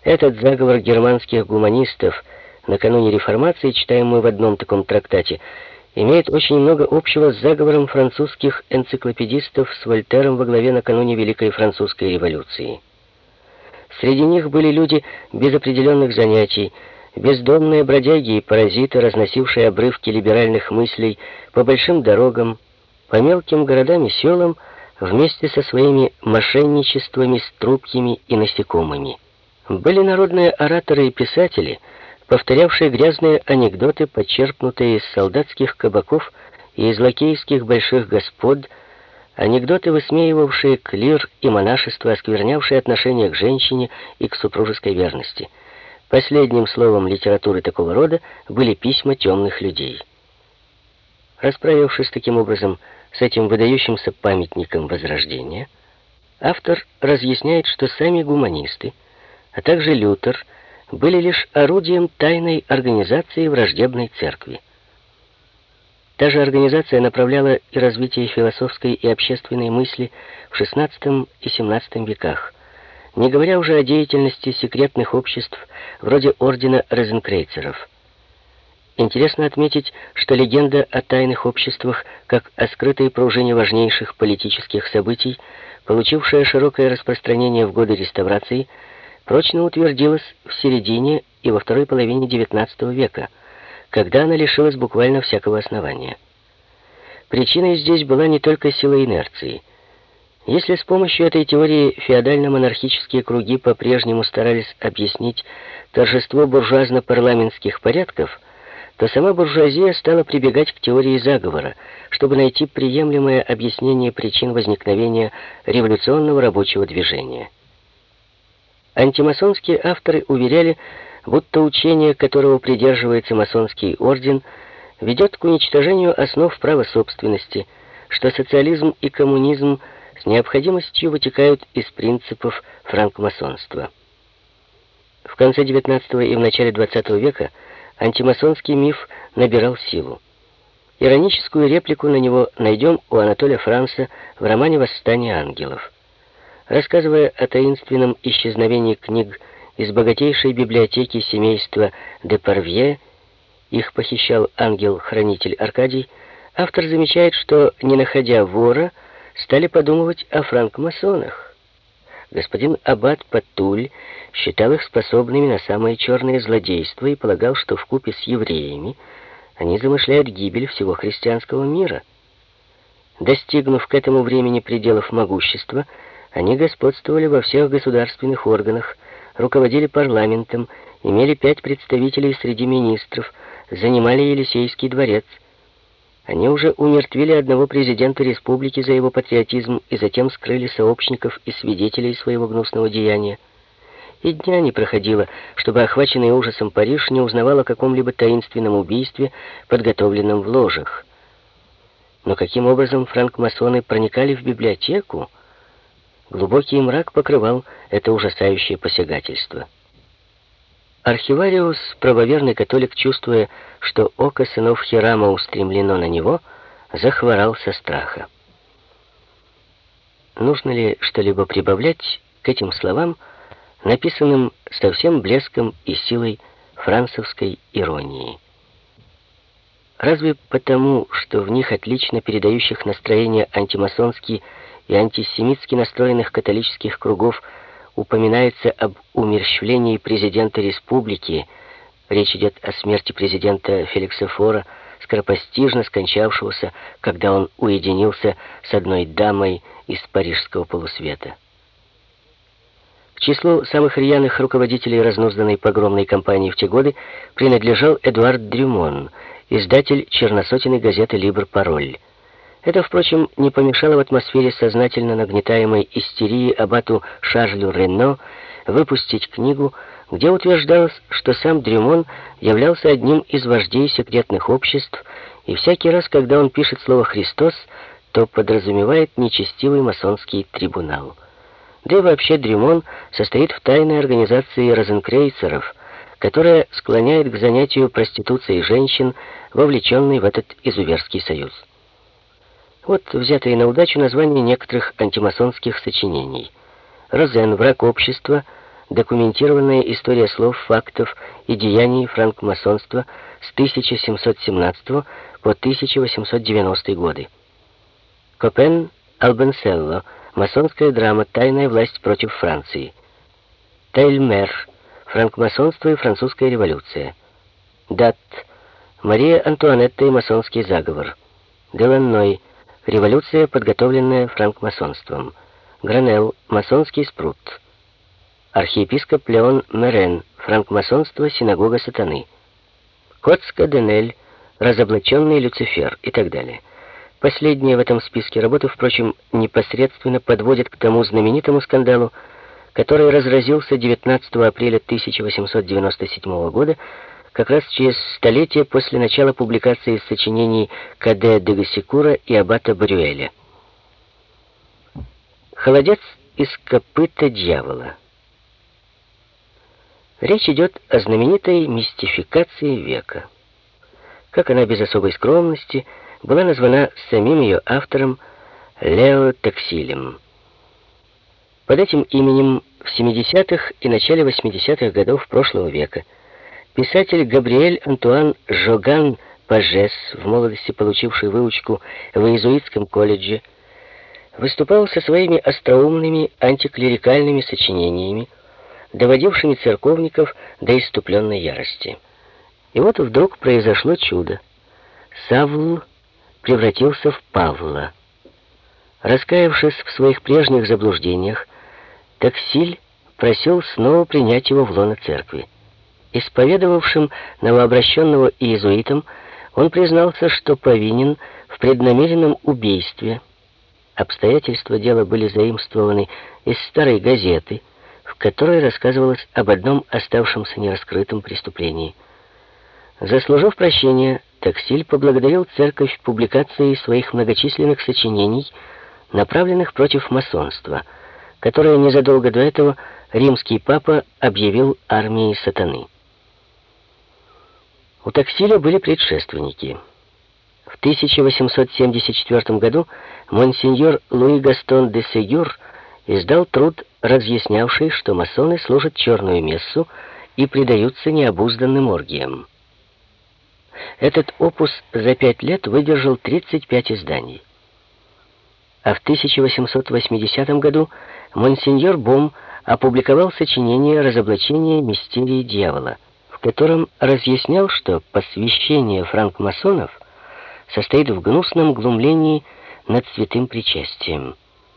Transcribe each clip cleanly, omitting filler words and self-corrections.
Этот заговор германских гуманистов накануне реформации, читаемый в одном таком трактате, имеет очень много общего с заговором французских энциклопедистов с Вольтером во главе накануне Великой Французской революции. Среди них были люди без определенных занятий, бездомные бродяги и паразиты, разносившие обрывки либеральных мыслей по большим дорогам, по мелким городам и селам, вместе со своими мошенничествами с трупьями и насекомыми. Были народные ораторы и писатели, повторявшие грязные анекдоты, почерпнутые из солдатских кабаков и из лакейских больших господ, анекдоты, высмеивавшие клир и монашество, осквернявшие отношение к женщине и к супружеской верности. Последним словом литературы такого рода были письма темных людей. Расправившись таким образом с этим выдающимся памятником Возрождения, автор разъясняет, что сами гуманисты, а также Лютер, были лишь орудием тайной организации враждебной церкви. Та же организация направляла и развитие философской и общественной мысли в XVI и XVII веках, не говоря уже о деятельности секретных обществ вроде ордена розенкрейцеров. Интересно отметить, что легенда о тайных обществах, как о скрытой пружине важнейших политических событий, получившая широкое распространение в годы реставрации, прочно утвердилась в середине и во второй половине XIX века, когда она лишилась буквально всякого основания. Причиной здесь была не только сила инерции. Если с помощью этой теории феодально-монархические круги по-прежнему старались объяснить торжество буржуазно-парламентских порядков, то сама буржуазия стала прибегать к теории заговора, чтобы найти приемлемое объяснение причин возникновения революционного рабочего движения. Антимасонские авторы уверяли, будто учение, которого придерживается масонский орден, ведет к уничтожению основ права собственности, что социализм и коммунизм с необходимостью вытекают из принципов франкмасонства. В конце XIX и в начале XX века антимасонский миф набирал силу. Ироническую реплику на него найдем у Анатолия Франса в романе «Восстание ангелов». Рассказывая о таинственном исчезновении книг из богатейшей библиотеки семейства де Парвье, их похищал ангел-хранитель Аркадий, автор замечает, что, не находя вора, стали подумывать о франкмасонах. Господин аббат Патуль считал их способными на самые черные злодейства и полагал, что вкупе с евреями они замышляют гибель всего христианского мира. Достигнув к этому времени пределов могущества, они господствовали во всех государственных органах, руководили парламентом, имели 5 представителей среди министров, занимали Елисейский дворец. Они уже умертвили одного президента республики за его патриотизм и затем скрыли сообщников и свидетелей своего гнусного деяния. И дня не проходило, чтобы охваченный ужасом Париж не узнавал о каком-либо таинственном убийстве, подготовленном в ложах. Но каким образом франкмасоны проникали в библиотеку? Глубокий мрак покрывал это ужасающее посягательство. Архивариус, правоверный католик, чувствуя, что око сынов Хирама устремлено на него, захворал со страха. Нужно ли что-либо прибавлять к этим словам, написанным со всем блеском и силой францевской иронии? Разве потому, что в них, отлично передающих настроение антимасонски и антисемитски настроенных католических кругов, упоминается об умерщвлении президента республики, речь идет о смерти президента Феликса Фора, скоропостижно скончавшегося, когда он уединился с одной дамой из парижского полусвета. К числу самых рьяных руководителей разнузданной погромной кампании в те годы принадлежал Эдуард Дрюмон, издатель черносотенной газеты «Либр-Пароль». Это, впрочем, не помешало в атмосфере сознательно нагнетаемой истерии аббату Шарлю Рено выпустить книгу, где утверждалось, что сам Дрюмон являлся одним из вождей секретных обществ, и всякий раз, когда он пишет слово «Христос», то подразумевает нечестивый масонский трибунал. Да и вообще Дрюмон состоит в тайной организации розенкрейцеров, которая склоняет к занятию проституцией женщин, вовлеченной в этот изуверский союз. Вот взятые на удачу названия некоторых антимасонских сочинений. «Розен. Враг общества», документированная история слов, фактов и деяний франкмасонства с 1717 по 1890 годы. Копен Албенселло. Масонская драма «Тайная власть против Франции». Тельмер. Франкмасонство и французская революция. Датт. Мария Антуанетта и масонский заговор. Деланной. Революция, подготовленная франкмасонством. Гранел. Масонский спрут. Архиепископ Леон Мерен. Франкмасонство, синагога сатаны. Коцка-Денель. Разоблаченный Люцифер и так далее. Последняя в этом списке работы, впрочем, непосредственно подводит к тому знаменитому скандалу, который разразился 19 апреля 1897 года, как раз через столетие после начала публикации сочинений Каде де Гассикура и аббата Брюэля. Холодец из копыта дьявола. Речь идет о знаменитой мистификации века. Как она без особой скромности была названа самим ее автором Лео Таксилем. Под этим именем в 70-х и начале 80-х годов прошлого века писатель Габриэль Антуан Жоган Пажес, в молодости получивший выучку в иезуитском колледже, выступал со своими остроумными антиклерикальными сочинениями, доводившими церковников до исступленной ярости. И вот вдруг произошло чудо. Савл превратился в Павла. Раскаявшись в своих прежних заблуждениях, Таксиль просил снова принять его в лоно церкви. Исповедовавшим новообращенного иезуитом, он признался, что повинен в преднамеренном убийстве. Обстоятельства дела были заимствованы из старой газеты, в которой рассказывалось об одном оставшемся нераскрытом преступлении. Заслужив прощение, Таксиль поблагодарил церковь публикацией своих многочисленных сочинений, направленных против масонства, которое незадолго до этого римский папа объявил армией сатаны. У Таксиля были предшественники. В 1874 году монсеньор Луи Гастон де Сегюр издал труд, разъяснявший, что масоны служат черную мессу и предаются необузданным оргиям. Этот опус за 5 лет выдержал 35 изданий. А в 1880 году монсеньор Бом опубликовал сочинение «Разоблачение мистерии дьявола», в котором разъяснял, что посвящение франкмасонов состоит в гнусном глумлении над святым причастием.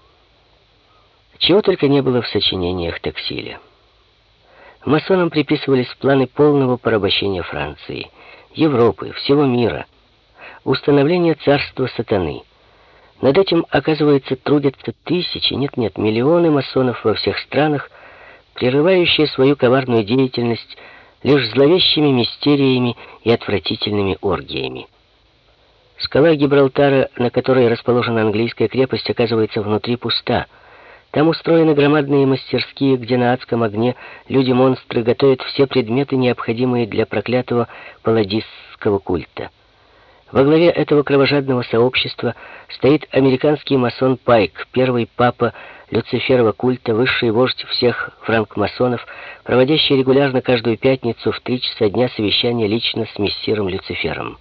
Чего только не было в сочинениях Таксиля. Масонам приписывались планы полного порабощения Франции, Европы, всего мира, установление царства сатаны. Над этим, оказывается, трудятся тысячи, нет-нет, миллионы масонов во всех странах, прерывающие свою коварную деятельность лишь зловещими мистериями и отвратительными оргиями. Скала Гибралтара, на которой расположена английская крепость, оказывается внутри пуста. Там устроены громадные мастерские, где на адском огне люди-монстры готовят все предметы, необходимые для проклятого палладистского культа. Во главе этого кровожадного сообщества стоит американский масон Пайк, первый папа Люциферова культа, высший вождь всех франкмасонов, проводящий регулярно каждую пятницу в 3 часа дня совещания лично с мессиром Люцифером.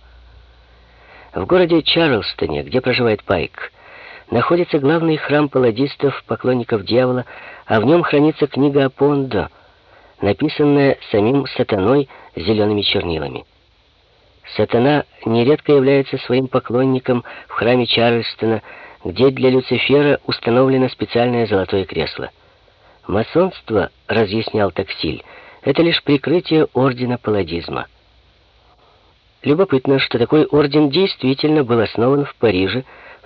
В городе Чарльстоне, где проживает Пайк, находится главный храм палладистов, поклонников дьявола, а в нем хранится книга Апондо, написанная самим сатаной зелеными чернилами. Сатана нередко является своим поклонником в храме Чарльстона, где для Люцифера установлено специальное золотое кресло. Масонство, разъяснял Таксиль, это лишь прикрытие ордена палладизма. Любопытно, что такой орден действительно был основан в Париже в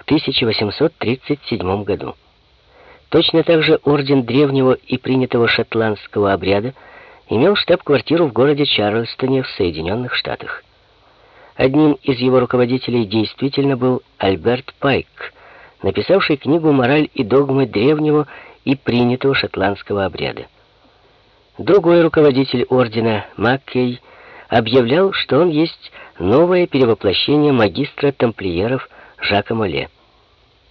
1837 году. Точно так же орден древнего и принятого шотландского обряда имел штаб-квартиру в городе Чарльстоне в Соединенных Штатах. Одним из его руководителей действительно был Альберт Пайк, написавший книгу «Мораль и догмы древнего и принятого шотландского обряда». Другой руководитель ордена, Маккей, объявлял, что он есть новое перевоплощение магистра тамплиеров Жака Моле.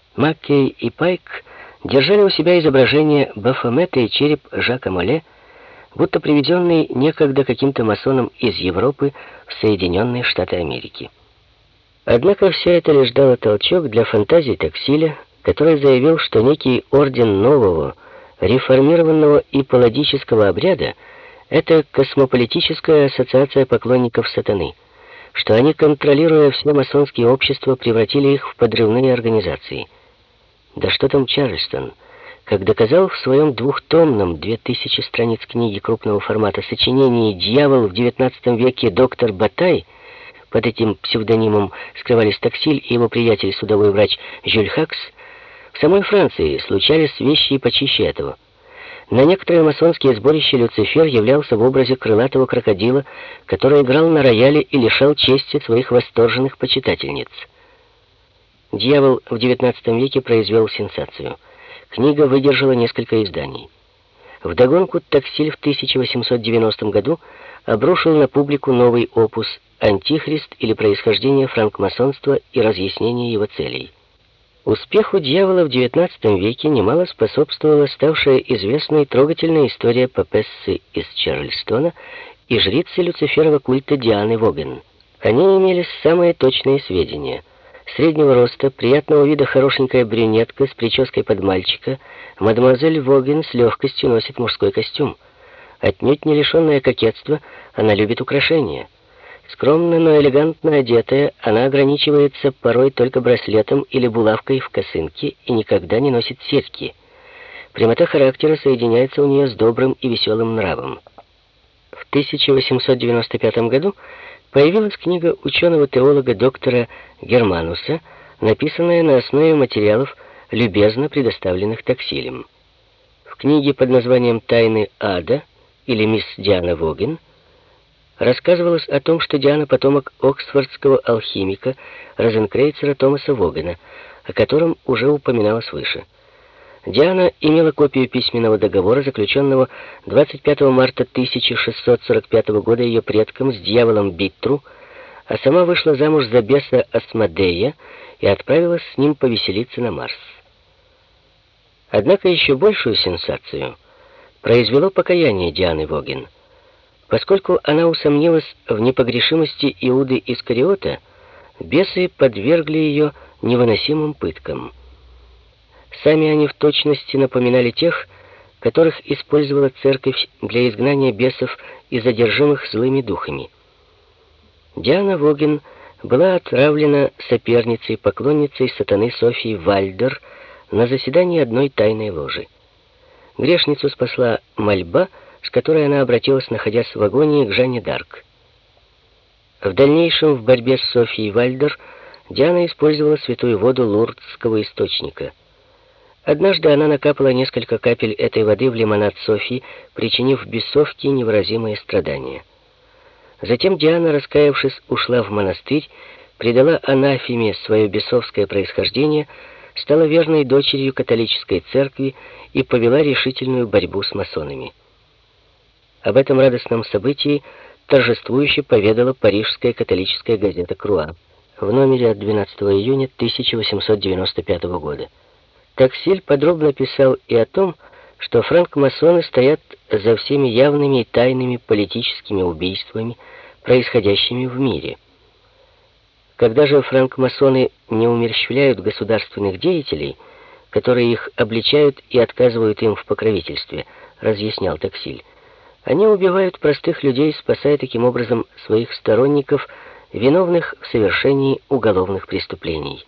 Маккей и Пайк держали у себя изображение Бафомета и череп Жака Моле, будто привезенный некогда каким-то масоном из Европы в Соединенные Штаты Америки. Однако все это лишь дало толчок для фантазий Таксиля, который заявил, что некий орден нового, реформированного и палладического обряда — это космополитическая ассоциация поклонников сатаны, что они, контролируя все масонские общества, превратили их в подрывные организации. Да что там Чарльстон, как доказал в своем двухтомном, 2000 страниц книги крупного формата сочинении «Дьявол в XIX веке» доктор Батай, под этим псевдонимом скрывались Таксиль и его приятель, судовой врач Жюль Хакс, в самой Франции случались вещи и почище этого. На некоторые масонские сборища Люцифер являлся в образе крылатого крокодила, который играл на рояле и лишал чести своих восторженных почитательниц. «Дьявол в XIX веке» произвел сенсацию. Книга выдержала несколько изданий. Вдогонку Таксиль в 1890 году обрушил на публику новый опус «Антихрист» или «Происхождение франкмасонства и разъяснение его целей». Успеху «Дьявола» в XIX веке немало способствовала ставшая известной трогательная история папессы из Чарльстона и жрицы люциферова культа Дианы Воген. О ней имелись самые точные сведения. Среднего роста, приятного вида хорошенькая брюнетка с прической под мальчика, мадемуазель Воген с легкостью носит мужской костюм. Отнюдь не лишенная кокетства, она любит украшения. Скромно, но элегантно одетая, она ограничивается порой только браслетом или булавкой в косынке и никогда не носит серьги. Прямота характера соединяется у нее с добрым и веселым нравом. В 1895 году появилась книга ученого-теолога доктора Германуса, написанная на основе материалов, любезно предоставленных Таксилем. В книге под названием «Тайны ада» или «Мисс Диана Воген» рассказывалось о том, что Диана — потомок оксфордского алхимика розенкрейцера Томаса Вогена, о котором уже упоминалось выше. Диана имела копию письменного договора, заключенного 25 марта 1645 года ее предком с дьяволом Биттру, а сама вышла замуж за беса Асмодея и отправилась с ним повеселиться на Марс. Однако еще большую сенсацию произвело покаяние Дианы Воген. Поскольку она усомнилась в непогрешимости Иуды Искариота, бесы подвергли ее невыносимым пыткам. Сами они в точности напоминали тех, которых использовала церковь для изгнания бесов и задержимых злыми духами. Диана Воген была отравлена соперницей, поклонницей сатаны Софией Вальдер на заседании одной тайной ложи. Грешницу спасла мольба, с которой она обратилась, находясь в агонии, к Жанне д'Арк. В дальнейшем в борьбе с Софией Вальдер Диана использовала святую воду Лурдского источника. Однажды она накапала несколько капель этой воды в лимонад Софии, причинив бесовке невыразимые страдания. Затем Диана, раскаявшись, ушла в монастырь, предала анафеме свое бесовское происхождение, стала верной дочерью католической церкви и повела решительную борьбу с масонами. Об этом радостном событии торжествующе поведала парижская католическая газета «Круа» в номере от 12 июня 1895 года. Таксиль подробно писал и о том, что франкмасоны стоят за всеми явными и тайными политическими убийствами, происходящими в мире. Когда же франкмасоны не умерщвляют государственных деятелей, которые их обличают и отказывают им в покровительстве, разъяснял Таксиль, они убивают простых людей, спасая таким образом своих сторонников, виновных в совершении уголовных преступлений.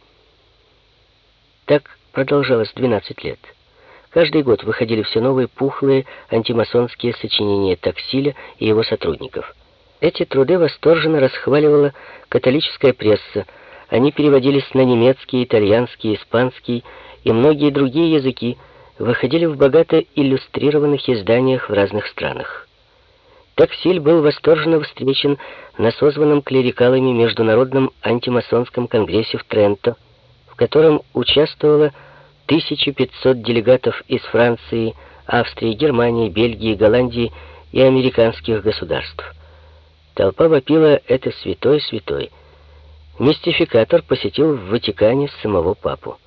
Так продолжалось 12 лет. Каждый год выходили все новые пухлые антимасонские сочинения Таксиля и его сотрудников. Эти труды восторженно расхваливала католическая пресса. Они переводились на немецкий, итальянский, испанский и многие другие языки, выходили в богато иллюстрированных изданиях в разных странах. Таксиль был восторженно встречен на созванном клерикалами Международном антимасонском конгрессе в Тренто, в котором участвовало 1500 делегатов из Франции, Австрии, Германии, Бельгии, Голландии и американских государств. Толпа вопила: «Это святой, святой!» Мистификатор посетил в Ватикане самого папу.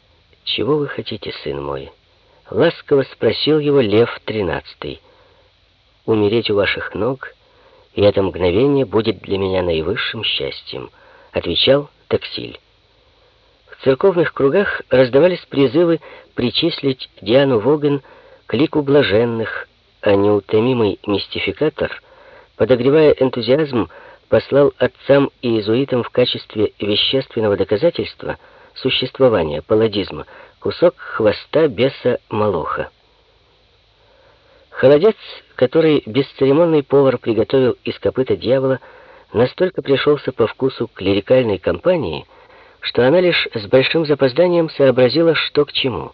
«Чего вы хотите, сын мой?» — ласково спросил его Лев XIII. умереть у ваших ног, и это мгновение будет для меня наивысшим счастьем», — отвечал Таксиль. В церковных кругах раздавались призывы причислить Диану Воган к лику блаженных, а неутомимый мистификатор, подогревая энтузиазм, послал отцам и иезуитам в качестве вещественного доказательства существования палладизма кусок хвоста беса Молоха. Холодец, который бесцеремонный повар приготовил из копыта дьявола, настолько пришелся по вкусу клерикальной компании, что она лишь с большим запозданием сообразила, что к чему.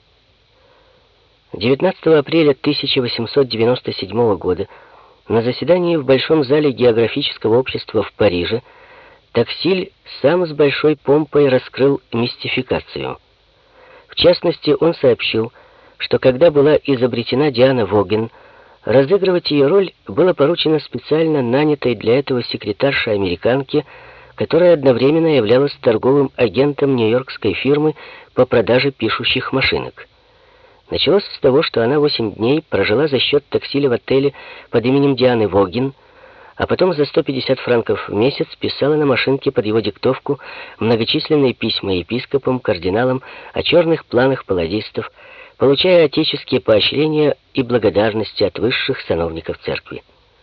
19 апреля 1897 года на заседании в Большом зале географического общества в Париже Таксиль сам с большой помпой раскрыл мистификацию. В частности, он сообщил, что когда была изобретена Диана Воган, разыгрывать ее роль было поручено специально нанятой для этого секретарше-американке, которая одновременно являлась торговым агентом нью-йоркской фирмы по продаже пишущих машинок. Началось с того, что она 8 дней прожила за счет Таксиля в отеле под именем Дианы Воган, а потом за 150 франков в месяц писала на машинке под его диктовку многочисленные письма епископам, кардиналам о черных планах палладистов, получая отеческие поощрения и благодарности от высших сановников церкви.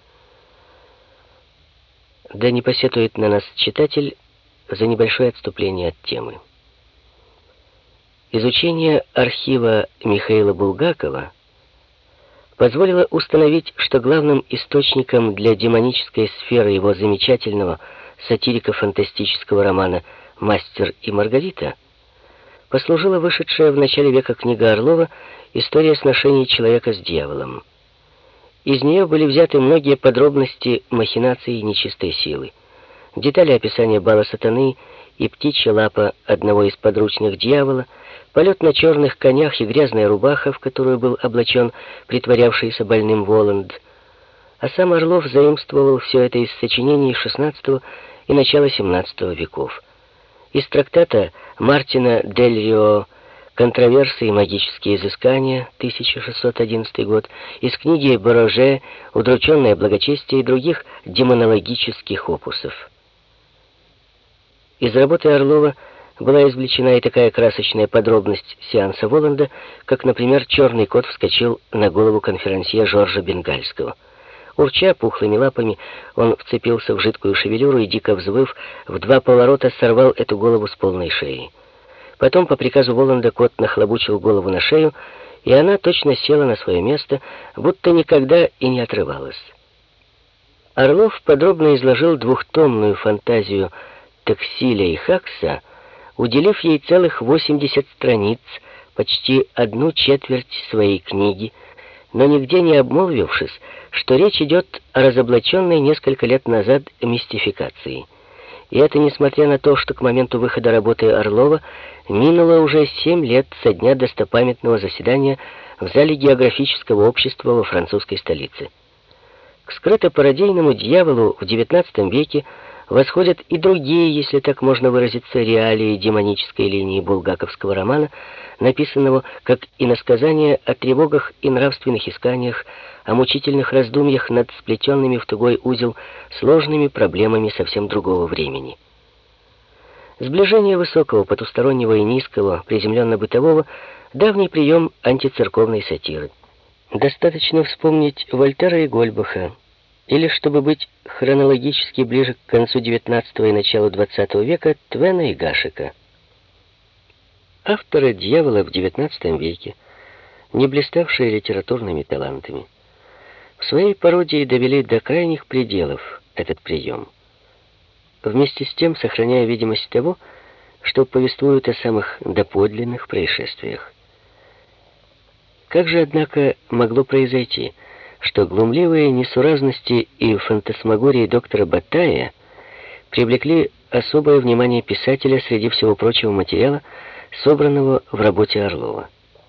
Да не посетует на нас читатель за небольшое отступление от темы. Изучение архива Михаила Булгакова позволило установить, что главным источником для демонической сферы его замечательного сатирико-фантастического романа «Мастер и Маргарита» послужила вышедшая в начале века книга Орлова «История сношений человека с дьяволом». Из нее были взяты многие подробности махинаций нечистой силы, детали описания бала сатаны и птичья лапа одного из подручных дьявола, полет на черных конях и грязная рубаха, в которую был облачен притворявшийся больным Воланд. А сам Орлов заимствовал все это из сочинений XVI и начала XVII веков. Из трактата Мартина дель Рио «Контроверсы и магические изыскания», 1611 год, из книги Бороже «Удрученное благочестие» и других демонологических опусов. Из работы Орлова была извлечена и такая красочная подробность сеанса Воланда, как, например, черный кот вскочил на голову конферансье Жоржа Бенгальского. Урча пухлыми лапами, он вцепился в жидкую шевелюру и, дико взвыв, в 2 поворота сорвал эту голову с полной шеи. Потом, по приказу Воланда, кот нахлобучил голову на шею, и она точно села на свое место, будто никогда и не отрывалась. Орлов подробно изложил 2-томную фантазию Таксиля и Хакса, уделив ей целых 80 страниц, почти 1/4 своей книги, но нигде не обмолвившись, что речь идет о разоблаченной несколько лет назад мистификации. И это несмотря на то, что к моменту выхода работы Орлова минуло уже 7 лет со дня достопамятного заседания в зале географического общества во французской столице. К скрыто-пародийному дьяволу в XIX веке восходят и другие, если так можно выразиться, реалии демонической линии булгаковского романа, написанного как иносказание о тревогах и нравственных исканиях, о мучительных раздумьях над сплетенными в тугой узел сложными проблемами совсем другого времени. Сближение высокого, потустороннего и низкого, приземленно-бытового — давний прием антицерковной сатиры. Достаточно вспомнить Вольтера и Гольбаха, или, чтобы быть хронологически ближе к концу XIX и началу XX века, Твена и Гашека. Авторы «Дьявола» в XIX веке, не блиставшие литературными талантами, в своей пародии довели до крайних пределов этот прием, вместе с тем сохраняя видимость того, что повествуют о самых доподлинных происшествиях. Как же, однако, могло произойти, что глумливые несуразности и фантасмагории доктора Батая привлекли особое внимание писателя среди всего прочего материала, собранного в работе Орлова?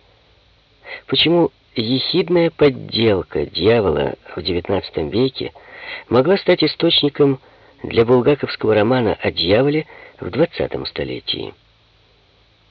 Почему ехидная подделка «Дьявола» в XIX веке могла стать источником для булгаковского романа о дьяволе в XX столетии?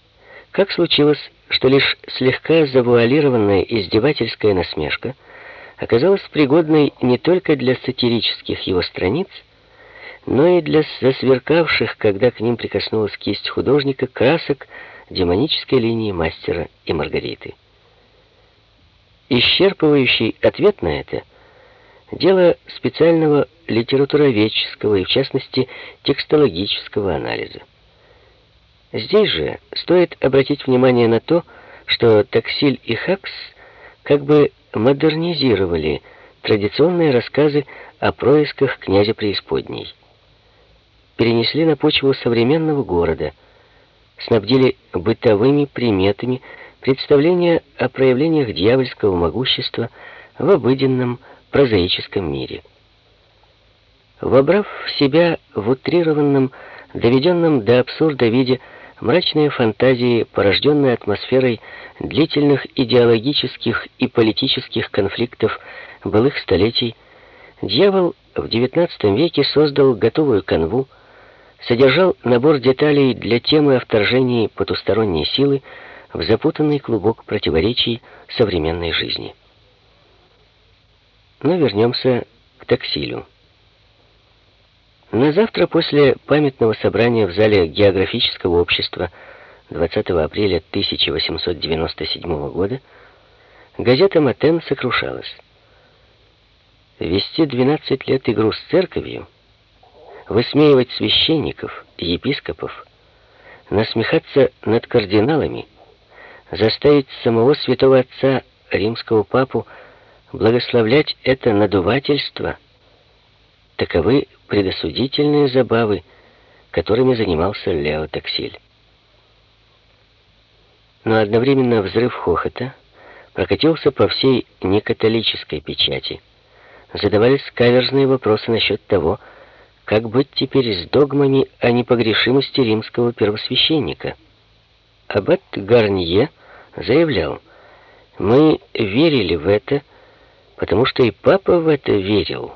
Как случилось, что лишь слегка завуалированная издевательская насмешка оказалась пригодной не только для сатирических его страниц, но и для засверкавших, когда к ним прикоснулась кисть художника, красок демонической линии «Мастера и Маргариты». Исчерпывающий ответ на это — дело специального литературоведческого и, в частности, текстологического анализа. Здесь же стоит обратить внимание на то, что Таксиль и Хакс как бы модернизировали традиционные рассказы о происках князя преисподней, перенесли на почву современного города, снабдили бытовыми приметами представления о проявлениях дьявольского могущества в обыденном прозаическом мире. Вобрав в себя в утрированном, доведенном до абсурда виде мрачные фантазии, порожденные атмосферой длительных идеологических и политических конфликтов былых столетий, дьявол в XIX веке создал готовую канву, содержал набор деталей для темы о вторжении потусторонней силы в запутанный клубок противоречий современной жизни. Но вернемся к Таксилю. На завтра после памятного собрания в зале географического общества 20 апреля 1897 года газета «Матен» сокрушалась. Вести 12 лет игру с церковью, высмеивать священников, епископов, насмехаться над кардиналами, заставить самого святого отца, римского папу, благословлять это надувательство — таковы предосудительные забавы, которыми занимался Лео Таксиль. Но одновременно взрыв хохота прокатился по всей некатолической печати. Задавались каверзные вопросы насчет того, как быть теперь с догмами о непогрешимости римского первосвященника. Аббат Гарнье заявлял: «Мы верили в это, потому что и папа в это верил».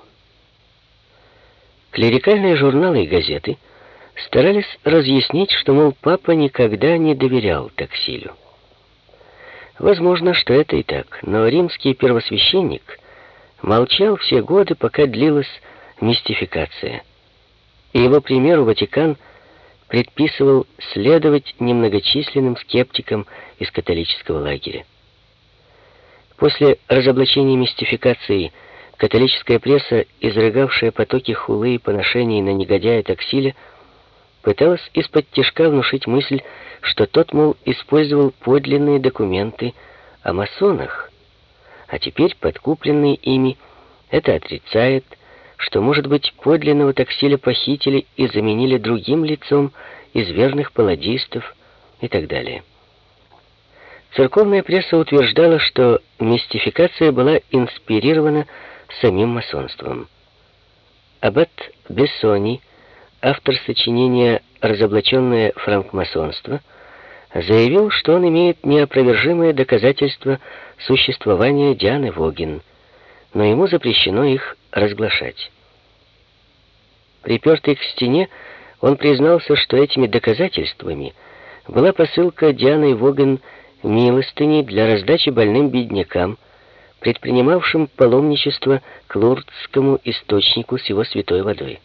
Клерикальные журналы и газеты старались разъяснить, что, мол, папа никогда не доверял Таксилю. Возможно, что это и так, но римский первосвященник молчал все годы, пока длилась мистификация, и его примеру Ватикан предписывал следовать немногочисленным скептикам из католического лагеря. После разоблачения мистификации католическая пресса, изрыгавшая потоки хулы и поношений на негодяя Таксиля, пыталась из-под тишка внушить мысль, что тот, мол, использовал подлинные документы о масонах, а теперь, подкупленный ими, это отрицает, что, может быть, подлинного Таксиля похитили и заменили другим лицом из верных палладистов и так далее. Церковная пресса утверждала, что мистификация была инспирирована самим масонством. Аббат Бессони, автор сочинения «Разоблаченное франкмасонство», заявил, что он имеет неопровержимые доказательства существования Дианы Воген, но ему запрещено их разглашать. Припертый к стене, он признался, что этими доказательствами была посылка Дианой Воген милостыней для раздачи больным беднякам, предпринимавшим паломничество к Лурдскому источнику с его святой водой.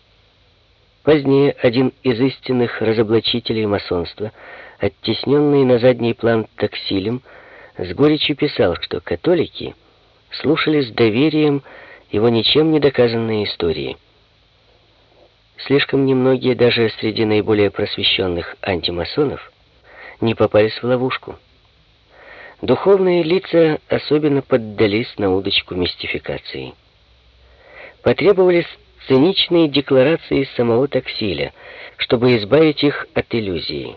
Позднее один из истинных разоблачителей масонства, оттесненный на задний план Таксилем, с горечью писал, что католики слушали с доверием его ничем не доказанные истории. Слишком немногие даже среди наиболее просвещенных антимасонов не попались в ловушку. Духовные лица особенно поддались на удочку мистификации. Потребовались циничные декларации самого Таксиля, чтобы избавить их от иллюзии.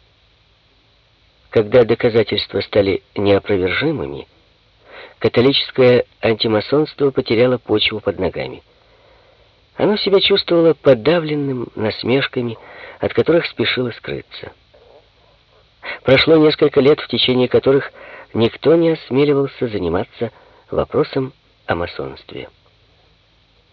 Когда доказательства стали неопровержимыми, католическое антимасонство потеряло почву под ногами. Оно себя чувствовало подавленным насмешками, от которых спешило скрыться. Прошло несколько лет, в течение которых никто не осмеливался заниматься вопросом о масонстве.